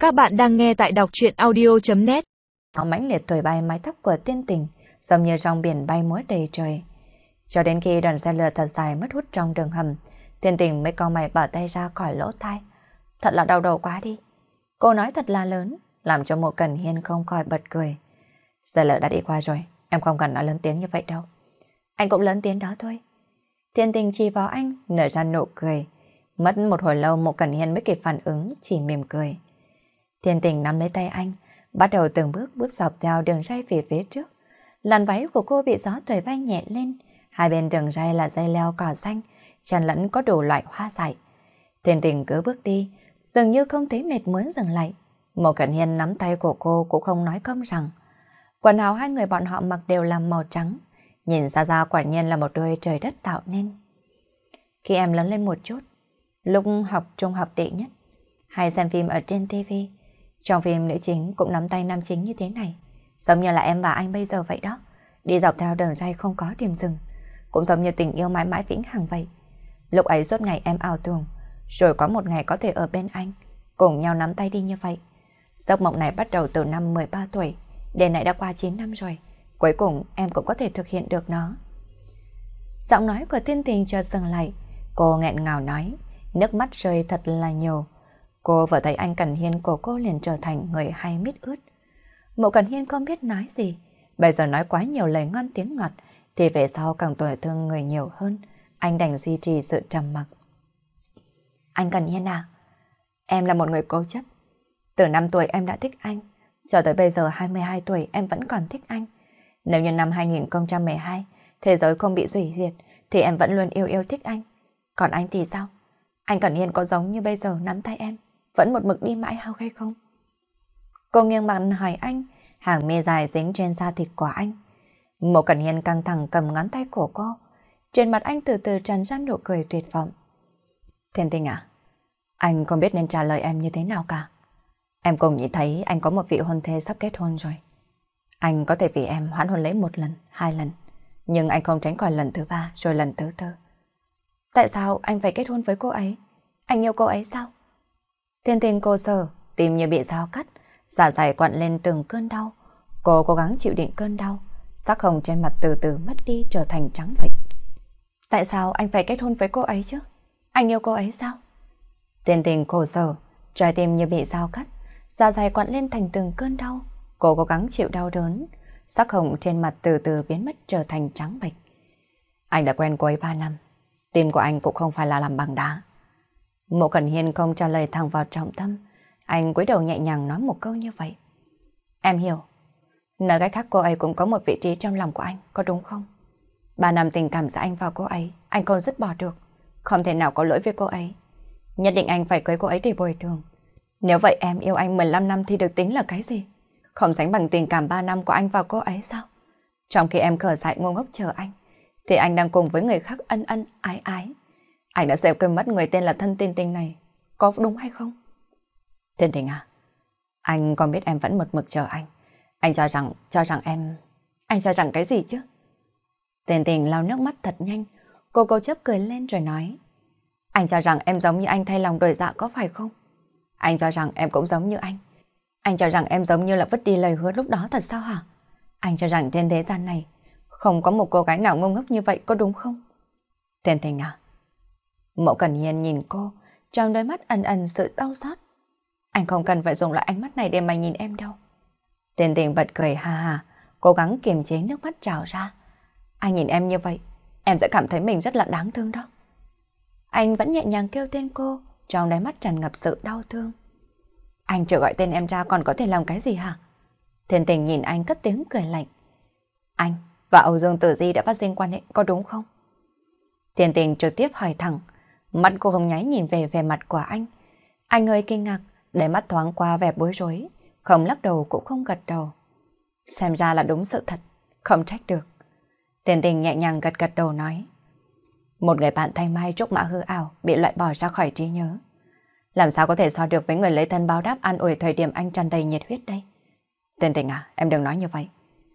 Các bạn đang nghe tại đọc truyện audio.net. Nó mãnh liệt thổi bay mái tóc của Tiên Tình, giống như trong biển bay múa đầy trời. Cho đến khi đoàn xe lửa thật dài mất hút trong đường hầm, Tiên Tình mới cau mày bỏ tay ra khỏi lỗ tai. Thật là đau đầu quá đi. Cô nói thật là lớn, làm cho Mộ Cẩn Hiên không khỏi bật cười. Xe lửa đã đi qua rồi, em không cần nói lớn tiếng như vậy đâu. Anh cũng lớn tiếng đó thôi. Tiên Tình chỉ vào anh, nở ra nụ cười. Mất một hồi lâu Mộ Cẩn Hiên mới kịp phản ứng, chỉ mỉm cười. Tiên Tình nắm lấy tay anh, bắt đầu từng bước dọc theo đường ray về phía trước. Làn váy của cô bị gió thổi bay nhẹ lên, hai bên đường ray là dây leo cỏ xanh, tràn lẫn có đủ loại hoa dại. Tiên Tình cứ bước đi, dường như không thấy mệt muốn dừng lại. Mộ Cẩn Hiên nắm tay của cô cũng không nói không rằng. Quần áo hai người bọn họ mặc đều là màu trắng, nhìn ra quả nhiên là một đôi trời đất tạo nên. Khi em lớn lên một chút, lúc học trung học đệ nhất, hay xem phim ở trên TV, trong phim nữ chính cũng nắm tay nam chính như thế này, giống như là em và anh bây giờ vậy đó, đi dọc theo đường ray không có điểm dừng, cũng giống như tình yêu mãi mãi vĩnh hằng vậy. Lúc ấy suốt ngày em ảo tưởng, rồi có một ngày có thể ở bên anh, cùng nhau nắm tay đi như vậy. Giấc mộng này bắt đầu từ năm 13 tuổi, đến nay đã qua 9 năm rồi, cuối cùng em cũng có thể thực hiện được nó. Giọng nói của Tiên Tình chợt dừng lại, cô nghẹn ngào nói, nước mắt rơi thật là nhiều. Cô vừa thấy anh Cẩn Hiên của cô liền trở thành người hay mít ướt. Mộ Cẩn Hiên không biết nói gì, bây giờ nói quá nhiều lời ngon tiếng ngọt, thì về sau càng tổn thương người nhiều hơn, anh đành duy trì sự trầm mặc. Anh Cẩn Hiên à, em là một người cố chấp. Từ 5 tuổi em đã thích anh, cho tới bây giờ 22 tuổi em vẫn còn thích anh. Nếu như năm 2012 thế giới không bị hủy diệt, thì em vẫn luôn yêu thích anh. Còn anh thì sao? Anh Cẩn Hiên có giống như bây giờ nắm tay em, vẫn một mực đi mãi hay không? Cô nghiêng mặt hỏi anh, hàng mi dài dính trên da thịt của anh. Mộ Cẩn Hiên căng thẳng cầm ngón tay của cô. Trên mặt anh từ từ tràn ra nụ cười tuyệt vọng. Thiên Tình à, anh không biết nên trả lời em như thế nào cả. Em cũng nghĩ thấy anh có một vị hôn thê sắp kết hôn rồi. Anh có thể vì em hoãn hôn lễ 1 lần, 2 lần, nhưng anh không tránh khỏi lần thứ 3 rồi lần thứ 4. Tại sao anh phải kết hôn với cô ấy? Anh yêu cô ấy sao? Thiên Tình cô sở, tim như bị dao cắt, dạ dày quặn lên từng cơn đau. Cô cố gắng chịu đựng cơn đau, sắc hồng trên mặt từ từ mất đi trở thành trắng bệch. Tại sao anh phải kết hôn với cô ấy chứ? Anh yêu cô ấy sao? Thiên Tình khổ sở, trái tim như bị dao cắt, dạ dày quặn lên thành từng cơn đau. Cô cố gắng chịu đau đớn, sắc hồng trên mặt từ từ biến mất trở thành trắng bệch. Anh đã quen cô ấy 3 năm, tim của anh cũng không phải là làm bằng đá. Mộ Cẩn Hiên không trả lời thẳng vào trọng tâm, anh cúi đầu nhẹ nhàng nói một câu như vậy. Em hiểu. Nói cách khác cô ấy cũng có một vị trí trong lòng của anh, có đúng không? 3 năm tình cảm giữa anh và cô ấy, anh không dứt bỏ được, không thể nào có lỗi với cô ấy. Nhất định anh phải cưới cô ấy để bồi thường. Nếu vậy em yêu anh 15 năm thì được tính là cái gì? Không sánh bằng tình cảm 3 năm của anh và cô ấy sao? Trong khi em khờ dại ngu ngốc chờ anh, thì anh đang cùng với người khác ân ân ái ái. Anh đã sẽ quên mất người tên là thân Tiên Tình này, có đúng hay không? Tiên Tình à, anh còn biết em vẫn một mực chờ anh. Anh cho rằng em... Anh cho rằng cái gì chứ? Tiên Tình lau nước mắt thật nhanh, cô cố chấp cười lên rồi nói. Anh cho rằng em giống như anh thay lòng đổi dạ có phải không? Anh cho rằng em cũng giống như anh. Anh cho rằng em giống như là vứt đi lời hứa lúc đó thật sao hả? Anh cho rằng trên thế gian này không có một cô gái nào ngu ngốc như vậy có đúng không? Tiên Tình à? Mộ Cẩn Hiên nhìn cô, trong đôi mắt ẩn ẩn sự đau xót. Anh không cần phải dùng loại ánh mắt này để mà nhìn em đâu. Tiên Tình bật cười ha ha, cố gắng kiềm chế nước mắt trào ra. Anh nhìn em như vậy, em sẽ cảm thấy mình rất là đáng thương đó. Anh vẫn nhẹ nhàng kêu tên cô, trong đáy mắt tràn ngập sự đau thương. Anh chưa gọi tên em ra còn có thể làm cái gì hả? Tiên Tình nhìn anh cất tiếng cười lạnh. Anh và Âu Dương Tử Di đã phát sinh quan hệ có đúng không? Tiên Tình trực tiếp hỏi thẳng, mắt cô không nháy nhìn về vẻ mặt của anh. Anh hơi kinh ngạc, để mắt thoáng qua vẻ bối rối, không lắc đầu cũng không gật đầu. Xem ra là đúng sự thật, không trách được. Tiên Tình nhẹ nhàng gật gật đầu nói. Một người bạn thanh mai trúc mã hư ảo bị loại bỏ ra khỏi trí nhớ. Làm sao có thể so được với người lấy thân báo đáp an ủi thời điểm anh tràn đầy nhiệt huyết đây? Tiên Tình à, em đừng nói như vậy.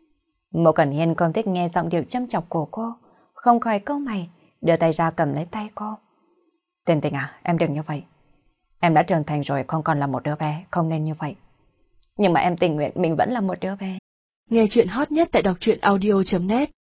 Mộ Cẩn Hiên không thích nghe giọng điệu châm chọc của cô, không khỏi câu mày, đưa tay ra cầm lấy tay cô. Tiên Tình à, em đừng như vậy. Em đã trưởng thành rồi, không còn là một đứa bé, không nên như vậy. Nhưng mà em tình nguyện mình vẫn là một đứa bé. Nghe chuyện hot nhất tại đọc truyện audio.net